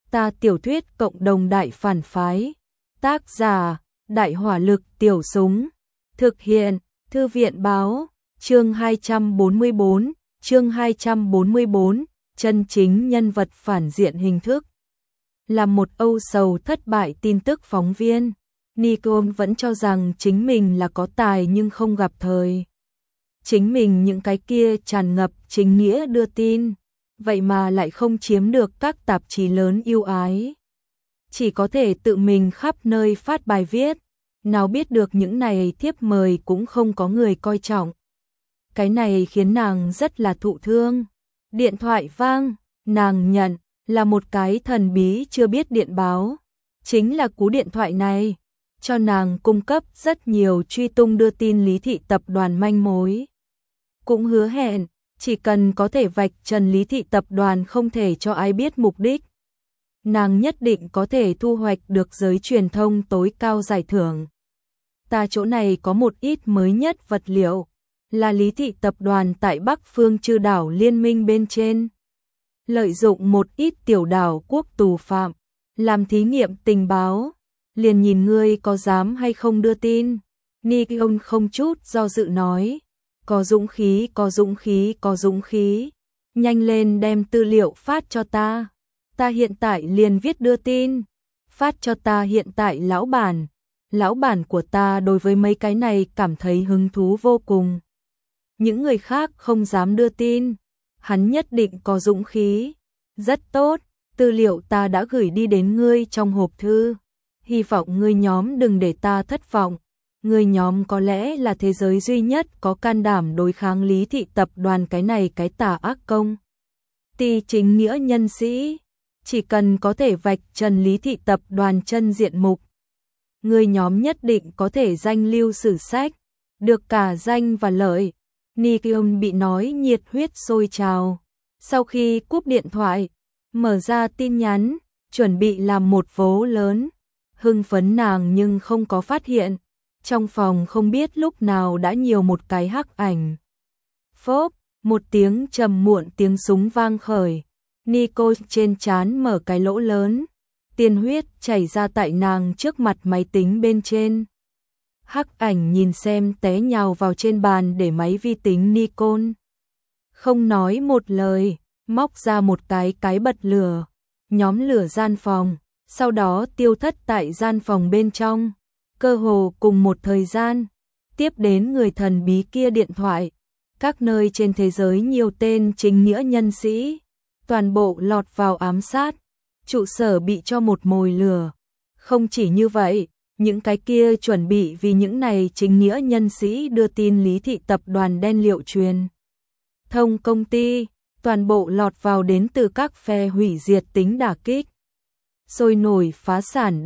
Ta tiểu thuyết cộng đồng đại phản phái. Tác giả: Đại hỏa lực tiểu súng. Thực hiện: Thư viện báo. Chương 244, chương 244, chân chính nhân vật phản diện hình thức. Là một âu sầu thất bại tin tức phóng viên, Nicole vẫn cho rằng chính mình là có tài nhưng không gặp thời. Chính mình những cái kia tràn ngập chính nghĩa đưa tin, vậy mà lại không chiếm được các tạp chí lớn yêu ái. Chỉ có thể tự mình khắp nơi phát bài viết, nào biết được những này thiếp mời cũng không có người coi trọng. Cái này khiến nàng rất là thụ thương. Điện thoại vang, nàng nhận, là một cái thần bí chưa biết điện báo. Chính là cú điện thoại này, cho nàng cung cấp rất nhiều truy tung đưa tin Lý Thị Tập đoàn manh mối. Cũng hứa hẹn, chỉ cần có thể vạch trần Lý Thị Tập đoàn không thể cho ai biết mục đích, nàng nhất định có thể thu hoạch được giới truyền thông tối cao giải thưởng. Ta chỗ này có một ít mới nhất vật liệu, là Lý Thị Tập đoàn tại Bắc Phương Chư đảo liên minh bên trên. Lợi dụng một ít tiểu đảo quốc tù phạm, làm thí nghiệm tình báo, liền nhìn ngươi có dám hay không đưa tin. Nicole không chút do dự nói, có dũng khí, có dũng khí, có dũng khí. Nhanh lên đem tư liệu phát cho ta. Ta hiện tại liền viết đưa tin. Phát cho ta hiện tại lão bản. Lão bản của ta đối với mấy cái này cảm thấy hứng thú vô cùng. Những người khác không dám đưa tin. Hắn nhất định có dũng khí. Rất tốt, tư liệu ta đã gửi đi đến ngươi trong hộp thư. Hy vọng ngươi nhóm đừng để ta thất vọng. Ngươi nhóm có lẽ là thế giới duy nhất có can đảm đối kháng Lý Thị Tập đoàn cái này cái tà ác công. Ty chính nghĩa nhân sĩ, chỉ cần có thể vạch trần Lý Thị Tập đoàn chân diện mục, ngươi nhóm nhất định có thể danh lưu sử sách, được cả danh và lợi. Nicole bị nói nhiệt huyết sôi trào. Sau khi cúp điện thoại, mở ra tin nhắn, chuẩn bị làm một vố lớn. Hưng phấn nàng nhưng không có phát hiện, trong phòng không biết lúc nào đã nhiều một cái hắc ảnh. Phốp, một tiếng trầm muộn tiếng súng vang khởi. Nicole trên trán mở cái lỗ lớn, tiên huyết chảy ra tại nàng trước mặt máy tính bên trên. Hắc ảnh nhìn xem té nhào vào trên bàn để máy vi tính Nicole. Không nói một lời, móc ra một cái bật lửa, nhóm lửa gian phòng, sau đó tiêu thất tại gian phòng bên trong. Cơ hồ cùng một thời gian, tiếp đến người thần bí kia điện thoại. Các nơi trên thế giới nhiều tên chính nghĩa nhân sĩ, toàn bộ lọt vào ám sát, trụ sở bị cho một mồi lửa. Không chỉ như vậy, những cái kia chuẩn bị vì những này chính nghĩa nhân sĩ đưa tin Lý Thị Tập đoàn đen liệu truyền thông công ty, toàn bộ lọt vào đến từ các phe hủy diệt tính đả kích. Sôi nổi phá sản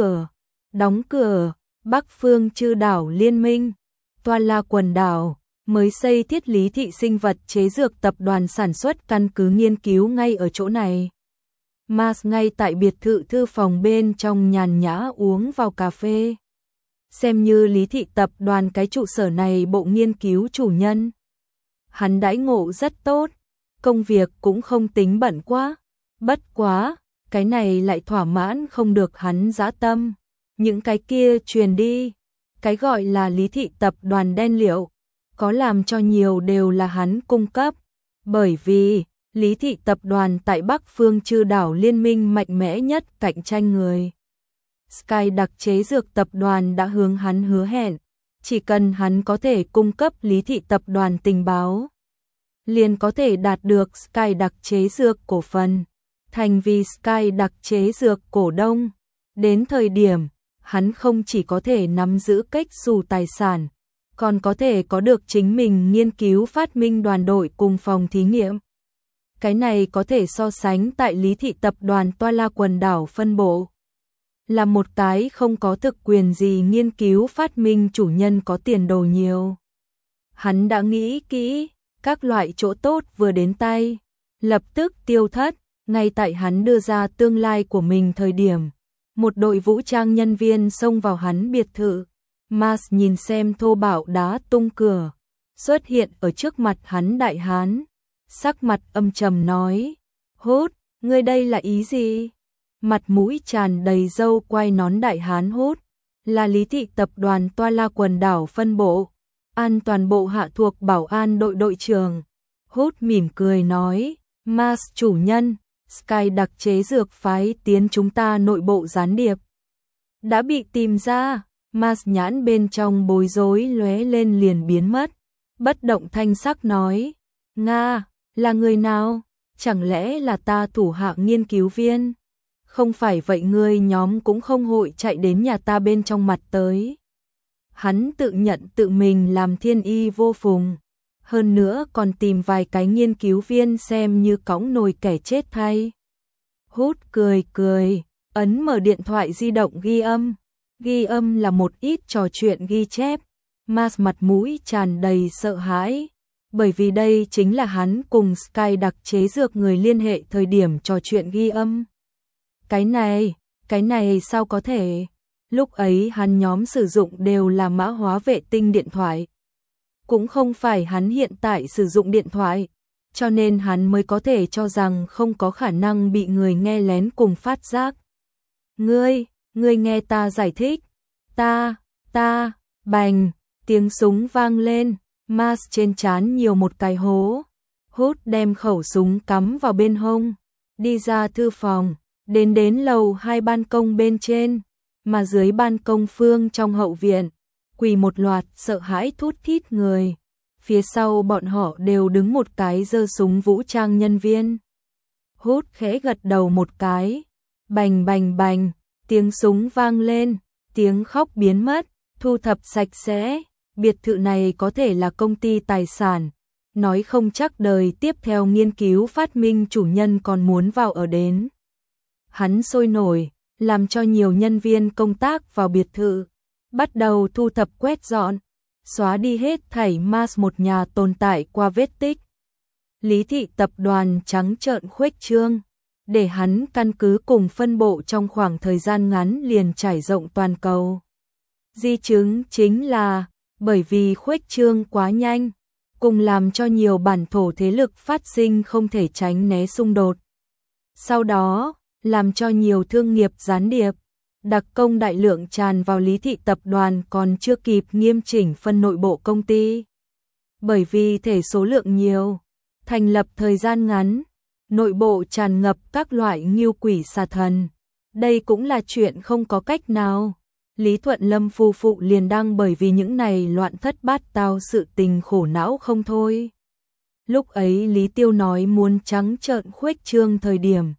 đóng cửa, Bắc Phương Chư đảo liên minh, Toa La quần đảo, mới xây thiết Lý Thị sinh vật chế dược tập đoàn sản xuất căn cứ nghiên cứu ngay ở chỗ này. Mars ngay tại biệt thự thư phòng bên trong nhàn nhã uống vào cà phê. Xem như Lý Thị Tập đoàn cái trụ sở này bộ nghiên cứu chủ nhân. Hắn đãi ngộ rất tốt, công việc cũng không tính bận quá. Bất quá, cái này lại thỏa mãn không được hắn dã tâm. Những cái kia truyền đi, cái gọi là Lý Thị Tập đoàn đen liệu, có làm cho nhiều đều là hắn cung cấp. Bởi vì, Lý Thị Tập đoàn tại Bắc Phương Chư đảo liên minh mạnh mẽ nhất cạnh tranh người. Sky đặc chế dược tập đoàn đã hướng hắn hứa hẹn, chỉ cần hắn có thể cung cấp Lý Thị Tập đoàn tình báo, liền có thể đạt được Sky đặc chế dược cổ phần, thành vì Sky đặc chế dược cổ đông. Đến thời điểm, hắn không chỉ có thể nắm giữ cách xù tài sản, còn có thể có được chính mình nghiên cứu phát minh đoàn đội cùng phòng thí nghiệm. Cái này có thể so sánh tại Lý Thị Tập đoàn Toa La quần đảo phân bộ. Là một cái không có thực quyền gì nghiên cứu phát minh chủ nhân có tiền đồ nhiều. Hắn đã nghĩ kỹ, các loại chỗ tốt vừa đến tay, lập tức tiêu thất. Ngay tại hắn đưa ra tương lai của mình thời điểm, một đội vũ trang nhân viên xông vào hắn biệt thự. Mars nhìn xem thô bạo đá tung cửa, xuất hiện ở trước mặt hắn đại hán, sắc mặt âm trầm nói, hốt, ngươi đây là ý gì? mặt mũi tràn đầy râu quai nón đại hán Hút, là Lý thị tập đoàn Toa La quần đảo phân bộ, an toàn bộ hạ thuộc bảo an đội đội trưởng. Hút mỉm cười nói, Mars chủ nhân, Sky đặc chế dược phái tiến chúng ta nội bộ gián điệp đã bị tìm ra. Mars nhãn bên trong bối rối lóe lên liền biến mất, bất động thanh sắc nói, Nga, là người nào? Chẳng lẽ là ta thủ hạ nghiên cứu viên? Không phải vậy ngươi nhóm cũng không hội chạy đến nhà ta bên trong mặt tới. Hắn tự nhận tự mình làm thiên y vô phùng, hơn nữa còn tìm vài cái nghiên cứu viên xem như cõng nồi kẻ chết thay. Hút cười cười, ấn mở điện thoại di động ghi âm là một ít trò chuyện ghi chép. Mars mặt mũi tràn đầy sợ hãi, bởi vì đây chính là hắn cùng Sky đặc chế dược người liên hệ thời điểm trò chuyện ghi âm. Cái này sao có thể? Lúc ấy hắn nhóm sử dụng đều là mã hóa vệ tinh điện thoại. Cũng không phải hắn hiện tại sử dụng điện thoại, cho nên hắn mới có thể cho rằng không có khả năng bị người nghe lén cùng phát giác. Ngươi nghe ta giải thích. Ta, bành, tiếng súng vang lên, Mars trên trán nhiều một cái hố. Hút đem khẩu súng cắm vào bên hông, đi ra thư phòng, đến lầu 2 ban công bên trên, mà dưới ban công phương trong hậu viện, quỳ một loạt sợ hãi thút thít người. Phía sau bọn họ đều đứng một cái giơ súng vũ trang nhân viên. Hút khẽ gật đầu một cái, bành bành bành, tiếng súng vang lên, tiếng khóc biến mất, thu thập sạch sẽ, biệt thự này có thể là công ty tài sản, nói không chắc đời tiếp theo nghiên cứu phát minh chủ nhân còn muốn vào ở đến. Hắn sôi nổi, làm cho nhiều nhân viên công tác vào biệt thự, bắt đầu thu thập quét dọn, xóa đi hết thảy Mars một nhà tồn tại qua vết tích. Lý thị tập đoàn trắng trợn khuếch trương, để hắn căn cứ cùng phân bộ trong khoảng thời gian ngắn liền trải rộng toàn cầu. Di chứng chính là, bởi vì khuếch trương quá nhanh, cùng làm cho nhiều bản thổ thế lực phát sinh không thể tránh né xung đột. Sau đó, làm cho nhiều thương nghiệp gián điệp, đặc công đại lượng tràn vào Lý thị tập đoàn còn chưa kịp nghiêm chỉnh phân nội bộ công ty. Bởi vì thể số lượng nhiều, thành lập thời gian ngắn, nội bộ tràn ngập các loại ngưu quỷ xà thần. Đây cũng là chuyện không có cách nào. Lý Thuận Lâm phu phụ liền đang bởi vì những này loạn thất bát tao sự tình khổ não không thôi. Lúc ấy Lý Tiêu nói muốn trắng trợn khuếch trương thời điểm,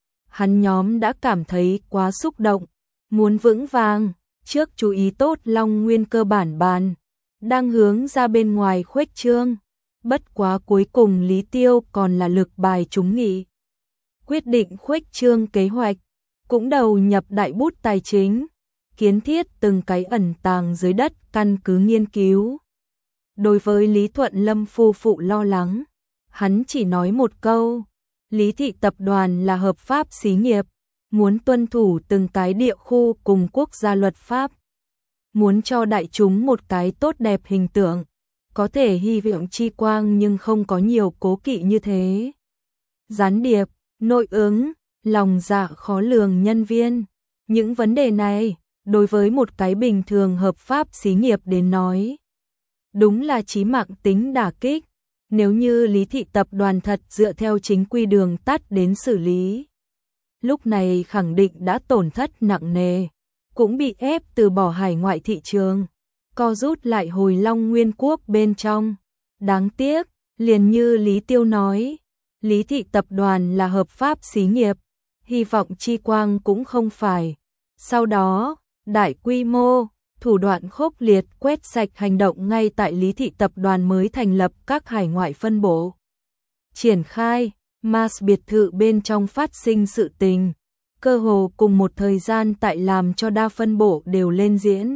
hắn nhóm đã cảm thấy quá xúc động, muốn vững vàng, trước chú ý tốt Long Nguyên cơ bản bàn, đang hướng ra bên ngoài khuếch trương. Bất quá cuối cùng Lý Tiêu còn là lực bài trúng nghị, quyết định khuếch trương kế hoạch, cũng đầu nhập đại bút tài chính, kiến thiết từng cái ẩn tàng dưới đất căn cứ nghiên cứu. Đối với Lý Thuận Lâm phu phụ lo lắng, hắn chỉ nói một câu, Lý thị tập đoàn là hợp pháp xí nghiệp, muốn tuân thủ từng cái địa khu cùng quốc gia luật pháp, muốn cho đại chúng một cái tốt đẹp hình tượng, có thể hy vọng chi quang nhưng không có nhiều cố kỵ như thế. Gián điệp, nội ứng, lòng dạ khó lường nhân viên, những vấn đề này, đối với một cái bình thường hợp pháp xí nghiệp đến nói, đúng là chí mạng tính đả kích. Nếu như Lý thị tập đoàn thật dựa theo chính quy đường tắt đến xử lý, lúc này khẳng định đã tổn thất nặng nề, cũng bị ép từ bỏ hải ngoại thị trường, co rút lại hồi Long Nguyên quốc bên trong. Đáng tiếc, liền như Lý Tiêu nói, Lý thị tập đoàn là hợp pháp xí nghiệp, hy vọng chi quang cũng không phải. Sau đó, đại quy mô, thủ đoạn khốc liệt quét sạch hành động ngay tại Lý thị tập đoàn mới thành lập các hải ngoại phân bộ. Triển khai, Mars biệt thự bên trong phát sinh sự tình, cơ hồ cùng một thời gian tại làm cho đa phân bộ đều lên diễn.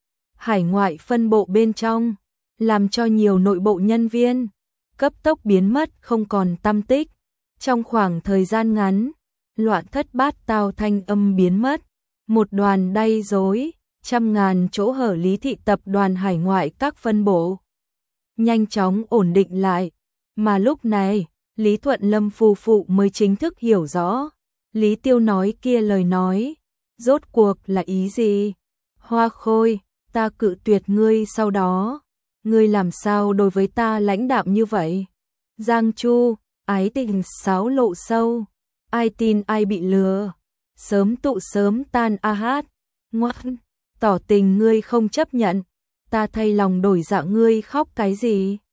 Hải ngoại phân bộ bên trong, làm cho nhiều nội bộ nhân viên, cấp tốc biến mất không còn tăm tích. Trong khoảng thời gian ngắn, loạn thất bát tao thanh âm biến mất, một đoàn đay rối, trăm ngàn chỗ hở Lý thị tập đoàn hải ngoại các phân bộ nhanh chóng ổn định lại, mà lúc này, Lý Thuận Lâm phu phụ mới chính thức hiểu rõ, Lý Tiêu nói kia lời nói, rốt cuộc là ý gì? Hoa Khôi, ta cự tuyệt ngươi sau đó, ngươi làm sao đối với ta lãnh đạm như vậy? Giang Chu, ái tình xáo lộ sâu, ai tin ai bị lừa, sớm tụ sớm tan a hát, ngoan, tỏ tình ngươi không chấp nhận, ta thay lòng đổi dạ ngươi khóc cái gì?